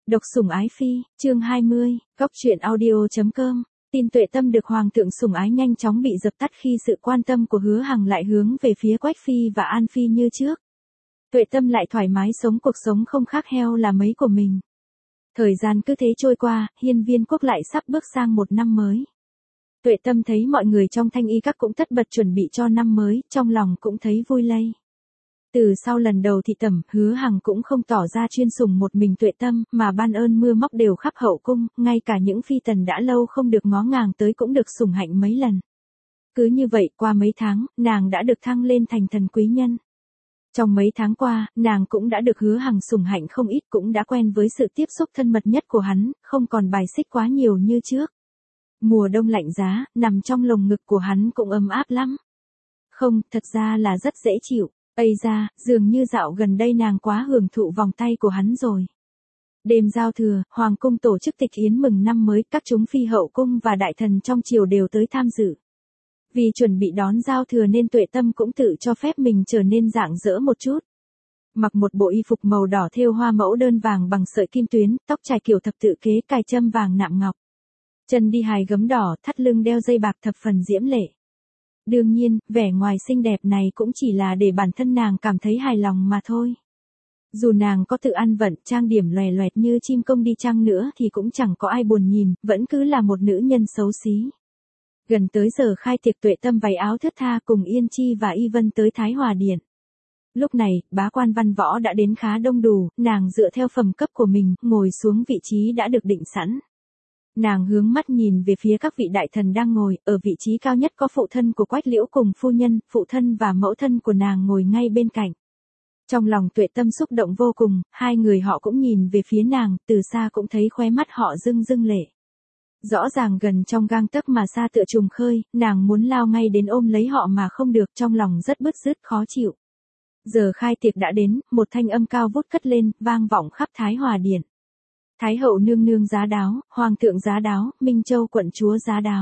Độc sủng ái phi, chương 20, góc truyện audio.com. Tin Tuệ Tâm được hoàng thượng sủng ái nhanh chóng bị dập tắt khi sự quan tâm của Hứa Hằng lại hướng về phía Quách phi và An phi như trước. Tuệ Tâm lại thoải mái sống cuộc sống không khác heo là mấy của mình. Thời gian cứ thế trôi qua, Hiên Viên Quốc lại sắp bước sang một năm mới. Tuệ Tâm thấy mọi người trong Thanh Y Các cũng tất bật chuẩn bị cho năm mới, trong lòng cũng thấy vui lây. Từ sau lần đầu thị tẩm, Hứa Hằng cũng không tỏ ra chuyên sủng một mình Tuệ Tâm, mà ban ơn mưa móc đều khắp hậu cung, ngay cả những phi tần đã lâu không được ngó ngàng tới cũng được sủng hạnh mấy lần. Cứ như vậy, qua mấy tháng, nàng đã được thăng lên thành thần quý nhân. Trong mấy tháng qua, nàng cũng đã được Hứa Hằng sủng hạnh không ít, cũng đã quen với sự tiếp xúc thân mật nhất của hắn, không còn bài xích quá nhiều như trước. Mùa đông lạnh giá, nằm trong lồng ngực của hắn cũng ấm áp lắm. Không, thật ra là rất dễ chịu. Ây ra, dường như dạo gần đây nàng quá hưởng thụ vòng tay của hắn rồi. Đêm giao thừa, hoàng cung tổ chức tịch yến mừng năm mới, các chúng phi hậu cung và đại thần trong triều đều tới tham dự. Vì chuẩn bị đón giao thừa nên Tuệ Tâm cũng tự cho phép mình trở nên rạng rỡ một chút. Mặc một bộ y phục màu đỏ thêu hoa mẫu đơn vàng bằng sợi kim tuyến, tóc trải kiểu thập tự kế cài châm vàng nạm ngọc. Chân đi hài gấm đỏ, thắt lưng đeo dây bạc thập phần diễm lệ. Đương nhiên, vẻ ngoài xinh đẹp này cũng chỉ là để bản thân nàng cảm thấy hài lòng mà thôi. Dù nàng có tự ăn vận, trang điểm loè loẹt như chim công đi chăng nữa thì cũng chẳng có ai buồn nhìn, vẫn cứ là một nữ nhân xấu xí. Gần tới giờ khai tiệc, Tuệ Tâm váy áo thướt tha cùng Yên Chi và Y Vân tới Thái Hòa Điện. Lúc này, bá quan văn võ đã đến khá đông đủ, nàng dựa theo phẩm cấp của mình, ngồi xuống vị trí đã được định sẵn. Nàng hướng mắt nhìn về phía các vị đại thần đang ngồi, ở vị trí cao nhất có phụ thân của Quách Liễu cùng phu nhân, phụ thân và mẫu thân của nàng ngồi ngay bên cạnh. Trong lòng Tuệ Tâm xúc động vô cùng, hai người họ cũng nhìn về phía nàng, từ xa cũng thấy khóe mắt họ rưng rưng lệ. Rõ ràng gần trong gang tấc mà xa tựa trùng khơi, nàng muốn lao ngay đến ôm lấy họ mà không được, trong lòng rất bứt rứt khó chịu. Giờ khai tiệc đã đến, một thanh âm cao vút cất lên, vang vọng khắp Thái Hòa Điện. Thái hậu nương nương giá đáo, hoàng thượng giá đáo, Minh Châu quận chúa giá đáo.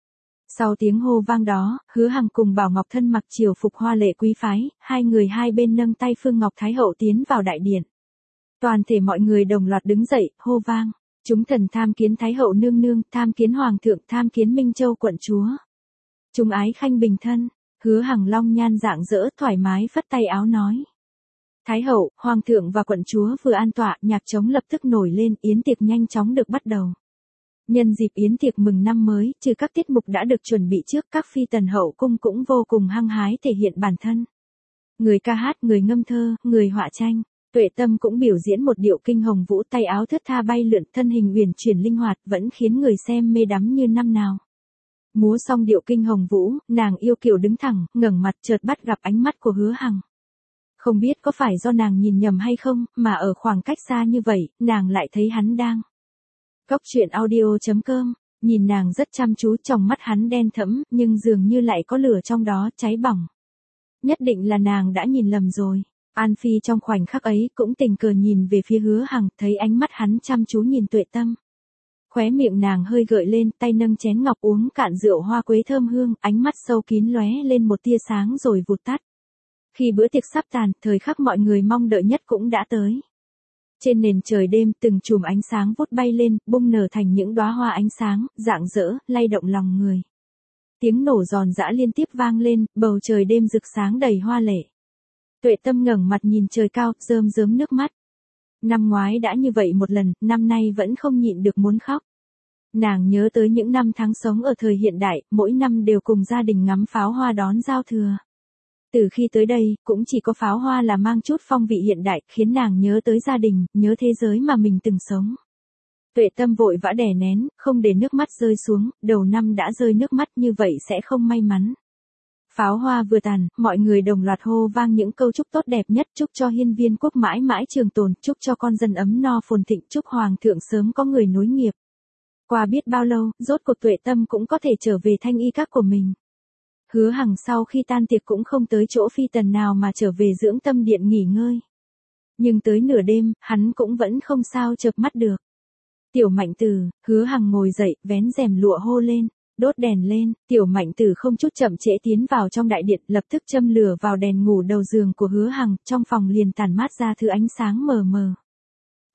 Sau tiếng hô vang đó, Hứa Hằng cùng Bảo Ngọc thân mặc triều phục hoa lệ quý phái, hai người hai bên nâng tay Phương Ngọc Thái hậu tiến vào đại điện. Toàn thể mọi người đồng loạt đứng dậy, hô vang. Chúng thần tham kiến Thái hậu nương nương, tham kiến hoàng thượng, tham kiến Minh Châu quận chúa. Chúng ái khanh bình thân. Hứa Hằng long nhan rạng rỡ thoải mái phất tay áo nói. Thái hậu, hoàng thượng và quận chúa vừa an tọa, nhạc trống lập tức nổi lên, yến tiệc nhanh chóng được bắt đầu. Nhân dịp yến tiệc mừng năm mới, trừ các tiết mục đã được chuẩn bị trước, các phi tần hậu cung cũng vô cùng hăng hái thể hiện bản thân. Người ca hát, người ngâm thơ, người họa tranh. Tuệ Tâm cũng biểu diễn một điệu kinh hồng vũ, tay áo thướt tha bay lượn, thân hình uyển chuyển linh hoạt, vẫn khiến người xem mê đắm như năm nào. Múa xong điệu kinh hồng vũ, nàng yêu kiều đứng thẳng, ngẩng mặt chợt bắt gặp ánh mắt của Hứa Hằng. Không biết có phải do nàng nhìn nhầm hay không, mà ở khoảng cách xa như vậy, nàng lại thấy hắn đang. Góc truyện audio.com, nhìn nàng rất chăm chú, trong mắt hắn đen thẫm, nhưng dường như lại có lửa trong đó, cháy bỏng. Nhất định là nàng đã nhìn lầm rồi. An Phi trong khoảnh khắc ấy cũng tình cờ nhìn về phía Hứa Hằng, thấy ánh mắt hắn chăm chú nhìn Tuệ Tâm. Khóe miệng nàng hơi gợi lên, tay nâng chén ngọc uống cạn rượu hoa quế thơm hương, ánh mắt sâu kín lóe lên một tia sáng rồi vụt tắt. Khi bữa tiệc sắp tàn, thời khắc mọi người mong đợi nhất cũng đã tới. Trên nền trời đêm, từng chùm ánh sáng vút bay lên, bung nở thành những đóa hoa ánh sáng, rạng rỡ, lay động lòng người. Tiếng nổ giòn giã liên tiếp vang lên, bầu trời đêm rực sáng đầy hoa lệ. Tuệ Tâm ngẩng mặt nhìn trời cao, rơm rớm nước mắt. Năm ngoái đã như vậy một lần, năm nay vẫn không nhịn được muốn khóc. Nàng nhớ tới những năm tháng sống ở thời hiện đại, mỗi năm đều cùng gia đình ngắm pháo hoa đón giao thừa. Từ khi tới đây, cũng chỉ có pháo hoa là mang chút phong vị hiện đại, khiến nàng nhớ tới gia đình, nhớ thế giới mà mình từng sống. Tuệ Tâm vội vã đè nén, không để nước mắt rơi xuống, đầu năm đã rơi nước mắt như vậy sẽ không may mắn. Pháo hoa vừa tàn, mọi người đồng loạt hô vang những câu chúc tốt đẹp nhất, chúc cho Hiên Viên Quốc mãi mãi trường tồn, chúc cho con dân ấm no phồn thịnh, chúc hoàng thượng sớm có người nối nghiệp. Qua biết bao lâu, rốt cuộc Tuệ Tâm cũng có thể trở về Thanh Y Các của mình. Hứa Hằng sau khi tan tiệc cũng không tới chỗ phi tần nào mà trở về dưỡng tâm điện nghỉ ngơi. Nhưng tới nửa đêm, hắn cũng vẫn không sao chợp mắt được. Tiểu Mạnh Tử, Hứa Hằng ngồi dậy, vén rèm lụa hô lên. Đốt đèn lên, Tiểu Mạnh Tử không chút chậm trễ tiến vào trong đại điện, lập tức châm lửa vào đèn ngủ đầu giường của Hứa Hằng, trong phòng liền tản mát ra thứ ánh sáng mờ mờ.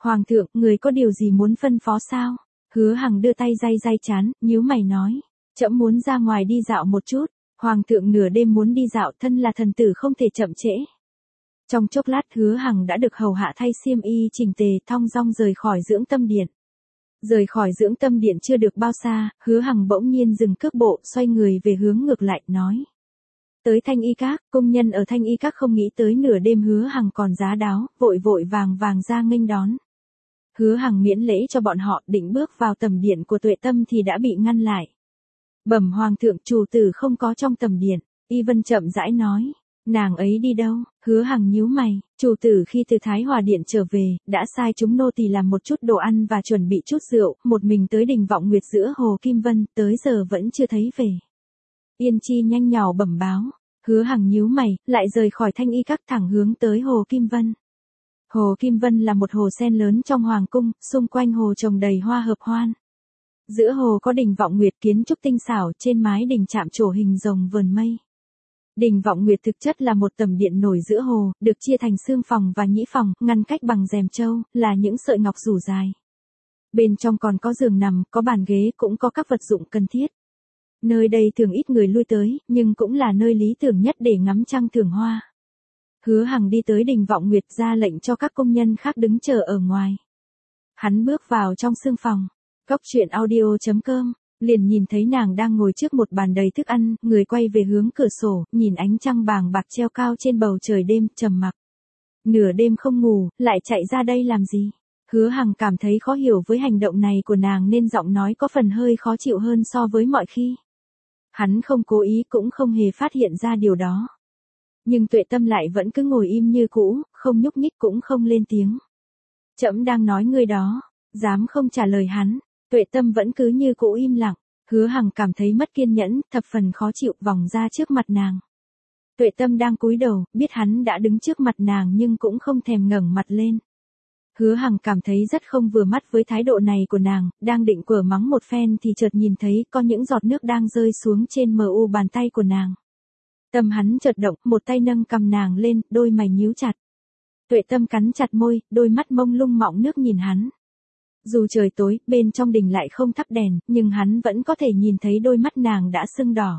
Hoàng thượng, người có điều gì muốn phân phó sao? Hứa Hằng đưa tay day day trán, nhíu mày nói. Trẫm muốn ra ngoài đi dạo một chút. Hoàng thượng nửa đêm muốn đi dạo, thân là thần tử không thể chậm trễ. Trong chốc lát Hứa Hằng đã được hầu hạ thay xiêm y chỉnh tề, thong dong rời khỏi dưỡng tâm điện. Rời khỏi dưỡng tâm điện chưa được bao xa, Hứa Hằng bỗng nhiên dừng cước bộ, xoay người về hướng ngược lại, nói. Tới Thanh Y Các, công nhân ở Thanh Y Các không nghĩ tới nửa đêm Hứa Hằng còn giá đáo, vội vội vàng vàng ra nghênh đón. Hứa Hằng miễn lễ cho bọn họ, định bước vào tầm điện của Tuệ Tâm thì đã bị ngăn lại. Bẩm Hoàng thượng, chủ tử không có trong tầm điện. Y Vân chậm rãi nói. Nàng ấy đi đâu? Hứa Hằng nhíu mày. Chủ tử khi từ Thái Hòa điện trở về, đã sai chúng nô tỳ làm một chút đồ ăn và chuẩn bị chút rượu, một mình tới đình Vọng Nguyệt giữa Hồ Kim Vân, tới giờ vẫn chưa thấy về. Yên Chi nhanh nhỏ bẩm báo. Hứa Hằng nhíu mày, lại rời khỏi Thanh Y Các thẳng hướng tới Hồ Kim Vân. Hồ Kim Vân là một hồ sen lớn trong hoàng cung, xung quanh hồ trồng đầy hoa hợp hoan. Giữa hồ có đình Vọng Nguyệt kiến trúc tinh xảo, trên mái đình chạm trổ hình rồng vườn mây. Đình Vọng Nguyệt thực chất là một tầm điện nổi giữa hồ, được chia thành xương phòng và nhĩ phòng, ngăn cách bằng rèm châu, là những sợi ngọc rủ dài. Bên trong còn có giường nằm, có bàn ghế, cũng có các vật dụng cần thiết. Nơi đây thường ít người lui tới, nhưng cũng là nơi lý tưởng nhất để ngắm trăng thưởng hoa. Hứa Hằng đi tới đình Vọng Nguyệt ra lệnh cho các công nhân khác đứng chờ ở ngoài. Hắn bước vào trong xương phòng. Cốc truyện audio.com, liền nhìn thấy nàng đang ngồi trước một bàn đầy thức ăn, người quay về hướng cửa sổ, nhìn ánh trăng bàng bạc treo cao trên bầu trời đêm, trầm mặc. Nửa đêm không ngủ, lại chạy ra đây làm gì? Hứa Hằng cảm thấy khó hiểu với hành động này của nàng nên giọng nói có phần hơi khó chịu hơn so với mọi khi. Hắn không cố ý cũng không hề phát hiện ra điều đó. Nhưng Tuệ Tâm lại vẫn cứ ngồi im như cũ, không nhúc nhích cũng không lên tiếng. Trẫm đang nói ngươi đó, dám không trả lời hắn. Tuệ Tâm vẫn cứ như cũ im lặng. Hứa Hằng cảm thấy mất kiên nhẫn, thập phần khó chịu, vòng ra trước mặt nàng. Tuệ Tâm đang cúi đầu, biết hắn đã đứng trước mặt nàng nhưng cũng không thèm ngẩng mặt lên. Hứa Hằng cảm thấy rất không vừa mắt với thái độ này của nàng, đang định quở mắng một phen thì chợt nhìn thấy có những giọt nước đang rơi xuống trên mu bàn tay của nàng. Tâm hắn chợt động, một tay nâng cầm nàng lên, đôi mày nhíu chặt. Tuệ Tâm cắn chặt môi, đôi mắt mông lung mọng nước nhìn hắn. Dù trời tối, bên trong đình lại không thắp đèn, nhưng hắn vẫn có thể nhìn thấy đôi mắt nàng đã sưng đỏ.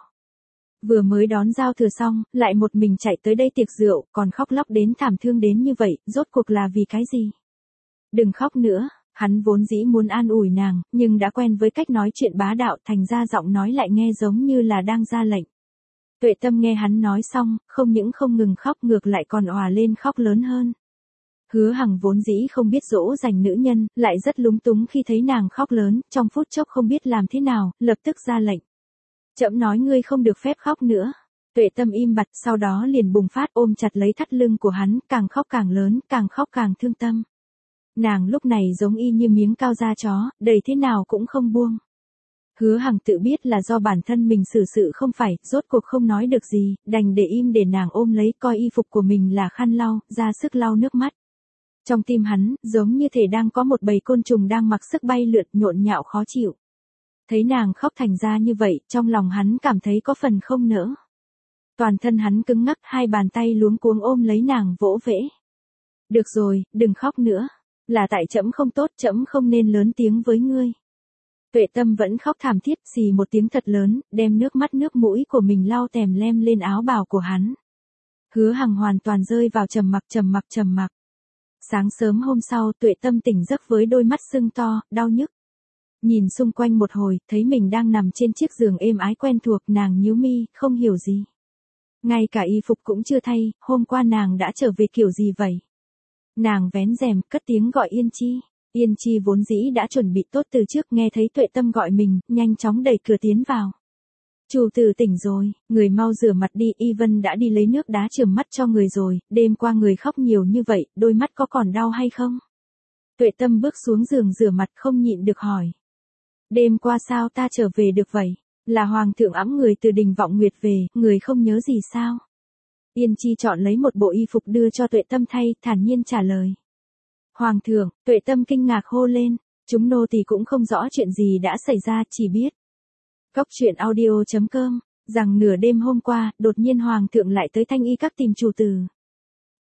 Vừa mới đón giao thừa xong, lại một mình chạy tới đây tiệc rượu, còn khóc lóc đến thảm thương đến như vậy, rốt cuộc là vì cái gì? Đừng khóc nữa, hắn vốn dĩ muốn an ủi nàng, nhưng đã quen với cách nói chuyện bá đạo, thành ra giọng nói lại nghe giống như là đang ra lệnh. Tuệ Tâm nghe hắn nói xong, không những không ngừng khóc ngược lại còn òa lên khóc lớn hơn. Hứa Hằng vốn dĩ không biết dỗ dành nữ nhân, lại rất lúng túng khi thấy nàng khóc lớn, trong phút chốc không biết làm thế nào, lập tức ra lệnh. Trẫm nói ngươi không được phép khóc nữa. Tuệ Tâm im bặt, sau đó liền bùng phát ôm chặt lấy thắt lưng của hắn, càng khóc càng lớn, càng khóc càng thương tâm. Nàng lúc này giống y như miếng cao da chó, đầy thế nào cũng không buông. Hứa Hằng tự biết là do bản thân mình xử sự không phải, rốt cuộc không nói được gì, đành để im để nàng ôm lấy, coi y phục của mình là khăn lau, ra sức lau nước mắt. Trong tim hắn, giống như thể đang có một bầy côn trùng đang mặc sức bay lượn, nhộn nhạo khó chịu. Thấy nàng khóc thành ra như vậy, trong lòng hắn cảm thấy có phần không nỡ. Toàn thân hắn cứng ngắc, hai bàn tay luống cuống ôm lấy nàng vỗ vẽ. Được rồi, đừng khóc nữa. Là tại trẫm không tốt, trẫm không nên lớn tiếng với ngươi. Tuệ Tâm vẫn khóc thảm thiết, xì một tiếng thật lớn, đem nước mắt nước mũi của mình lau tèm lem lên áo bào của hắn. Hứa Hằng hoàn toàn rơi vào trầm mặc. Sáng sớm hôm sau, Tuệ Tâm tỉnh giấc với đôi mắt sưng to, đau nhức. Nhìn xung quanh một hồi, thấy mình đang nằm trên chiếc giường êm ái quen thuộc, nàng nhíu mi, không hiểu gì. Ngay cả y phục cũng chưa thay, hôm qua nàng đã trở về kiểu gì vậy? Nàng vén rèm, cất tiếng gọi Yên Chi. Yên Chi vốn dĩ đã chuẩn bị tốt từ trước, nghe thấy Tuệ Tâm gọi mình, nhanh chóng đẩy cửa tiến vào. Chủ tử tỉnh rồi, người mau rửa mặt đi, Y Vân đã đi lấy nước đá chườm mắt cho người rồi, đêm qua người khóc nhiều như vậy, đôi mắt có còn đau hay không? Tuệ Tâm bước xuống giường rửa mặt không nhịn được hỏi. Đêm qua sao ta trở về được vậy? Là Hoàng thượng ẵm người từ đình Vọng Nguyệt về, người không nhớ gì sao? Yên Chi chọn lấy một bộ y phục đưa cho Tuệ Tâm thay, thản nhiên trả lời. Hoàng thượng, Tuệ Tâm kinh ngạc hô lên, chúng nô tỳ cũng không rõ chuyện gì đã xảy ra, chỉ biết. Cốc truyện audio.com, rằng nửa đêm hôm qua, đột nhiên Hoàng thượng lại tới Thanh Y Các tìm chủ tử.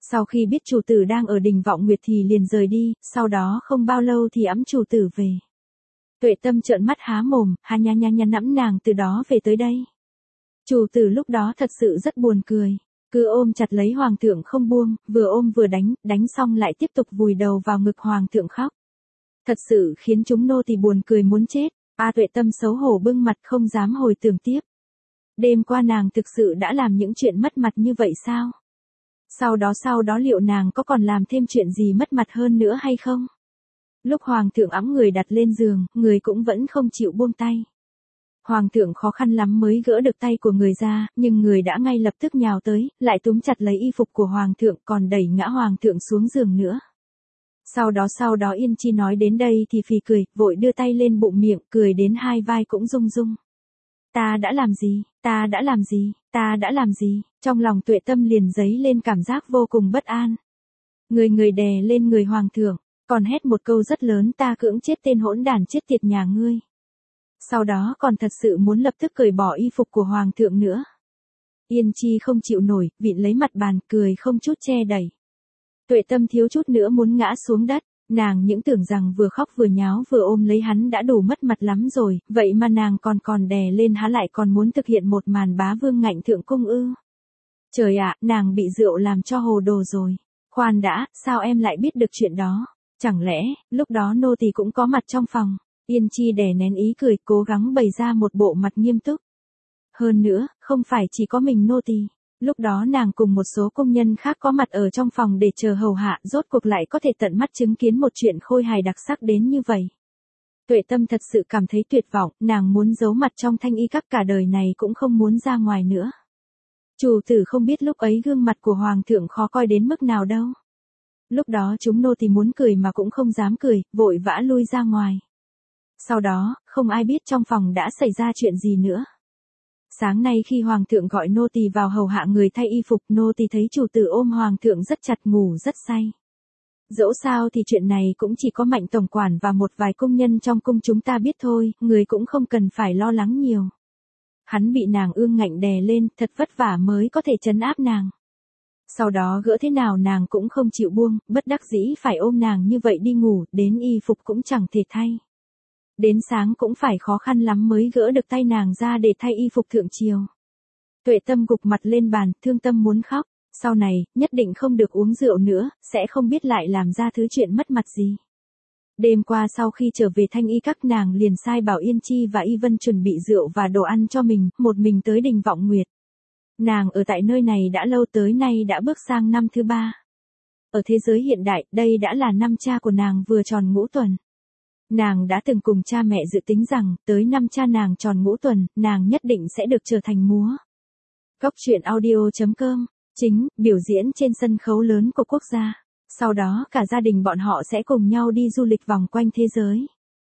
Sau khi biết chủ tử đang ở đình Vọng Nguyệt thì liền rời đi, sau đó không bao lâu thì ẵm chủ tử về. Tuệ Tâm trợn mắt há mồm, ha nha nha nha, nẫm nàng từ đó về tới đây. Chủ tử lúc đó thật sự rất buồn cười, cứ ôm chặt lấy hoàng thượng không buông, vừa ôm vừa đánh, đánh xong lại tiếp tục vùi đầu vào ngực hoàng thượng khóc. Thật sự khiến chúng nô tỳ buồn cười muốn chết. Tuệ Tâm xấu hổ bưng mặt không dám hồi tưởng tiếp. Đêm qua nàng thực sự đã làm những chuyện mất mặt như vậy sao? Sau đó liệu nàng có còn làm thêm chuyện gì mất mặt hơn nữa hay không? Lúc hoàng thượng ẵm người đặt lên giường, người cũng vẫn không chịu buông tay. Hoàng thượng khó khăn lắm mới gỡ được tay của người ra, nhưng người đã ngay lập tức nhào tới, lại túm chặt lấy y phục của hoàng thượng, còn đẩy ngã hoàng thượng xuống giường nữa. Sau đó Yên Chi nói đến đây thì phì cười, vội đưa tay lên bụng miệng, cười đến hai vai cũng rung rung. Ta đã làm gì, ta đã làm gì, ta đã làm gì, trong lòng Tuệ Tâm liền dấy lên cảm giác vô cùng bất an. Người đè lên người hoàng thượng, còn hét một câu rất lớn, ta cưỡng chết tên hỗn đản chết tiệt nhà ngươi. Sau đó còn thật sự muốn lập tức cởi bỏ y phục của hoàng thượng nữa. Yên Chi không chịu nổi, vịn lấy mặt bàn, cười không chút che đẩy. Tuệ Tâm thiếu chút nữa muốn ngã xuống đất, nàng những tưởng rằng vừa khóc vừa nháo vừa ôm lấy hắn đã đủ mất mặt lắm rồi, vậy mà nàng còn đè lên hắn lại còn muốn thực hiện một màn bá vương ngạnh thượng cung ư. Trời ạ, nàng bị rượu làm cho hồ đồ rồi. Khoan đã, sao em lại biết được chuyện đó? Chẳng lẽ, lúc đó nô tỳ cũng có mặt trong phòng? Yên Chi đè nén ý cười, cố gắng bày ra một bộ mặt nghiêm túc. Hơn nữa, không phải chỉ có mình nô tỳ. Lúc đó nàng cùng một số công nhân khác có mặt ở trong phòng để chờ hầu hạ, rốt cuộc lại có thể tận mắt chứng kiến một chuyện khôi hài đặc sắc đến như vậy. Tuệ Tâm thật sự cảm thấy tuyệt vọng, nàng muốn giấu mặt trong thanh y các cả đời này cũng không muốn ra ngoài nữa. Chủ tử không biết lúc ấy gương mặt của hoàng thượng khó coi đến mức nào đâu. Lúc đó chúng nô tỳ muốn cười mà cũng không dám cười, vội vã lui ra ngoài. Sau đó, không ai biết trong phòng đã xảy ra chuyện gì nữa. Sáng nay khi hoàng thượng gọi nô tỳ vào hầu hạ người thay y phục, nô tỳ thấy chủ tử ôm hoàng thượng rất chặt, ngủ rất say. Dẫu sao thì chuyện này cũng chỉ có Mạnh tổng quản và một vài công nhân trong cung chúng ta biết thôi, người cũng không cần phải lo lắng nhiều. Hắn bị nàng ương ngạnh đè lên, thật vất vả mới có thể trấn áp nàng. Sau đó gỡ thế nào nàng cũng không chịu buông, bất đắc dĩ phải ôm nàng như vậy đi ngủ, đến y phục cũng chẳng thể thay. Đến sáng cũng phải khó khăn lắm mới gỡ được tay nàng ra để thay y phục thượng triều. Tuệ Tâm gục mặt lên bàn, thương tâm muốn khóc, sau này, nhất định không được uống rượu nữa, sẽ không biết lại làm ra thứ chuyện mất mặt gì. Đêm qua sau khi trở về thanh y các, nàng liền sai bảo Yên Chi và Y Vân chuẩn bị rượu và đồ ăn cho mình, một mình tới đình Vọng Nguyệt. Nàng ở tại nơi này đã lâu, tới nay đã bước sang năm thứ 3. Ở thế giới hiện đại, đây đã là năm cha của nàng vừa tròn ngũ tuần. Nàng đã từng cùng cha mẹ dự tính rằng, tới năm cha nàng tròn ngũ tuần, nàng nhất định sẽ được trở thành múa. Góc truyện audio.com, chính, biểu diễn trên sân khấu lớn của quốc gia. Sau đó cả gia đình bọn họ sẽ cùng nhau đi du lịch vòng quanh thế giới.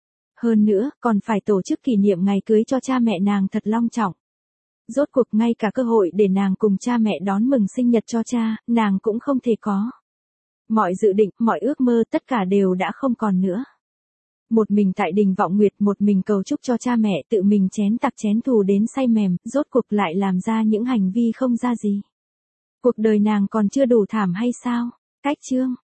Hơn nữa, còn phải tổ chức kỷ niệm ngày cưới cho cha mẹ nàng thật long trọng. Rốt cuộc ngay cả cơ hội để nàng cùng cha mẹ đón mừng sinh nhật cho cha, nàng cũng không thể có. Mọi dự định, mọi ước mơ tất cả đều đã không còn nữa. Một mình tại đình Vọng Nguyệt, một mình cầu chúc cho cha mẹ, tự mình chén tặc chén thù đến say mềm, rốt cuộc lại làm ra những hành vi không ra gì. Cuộc đời nàng còn chưa đủ thảm hay sao? Cách chương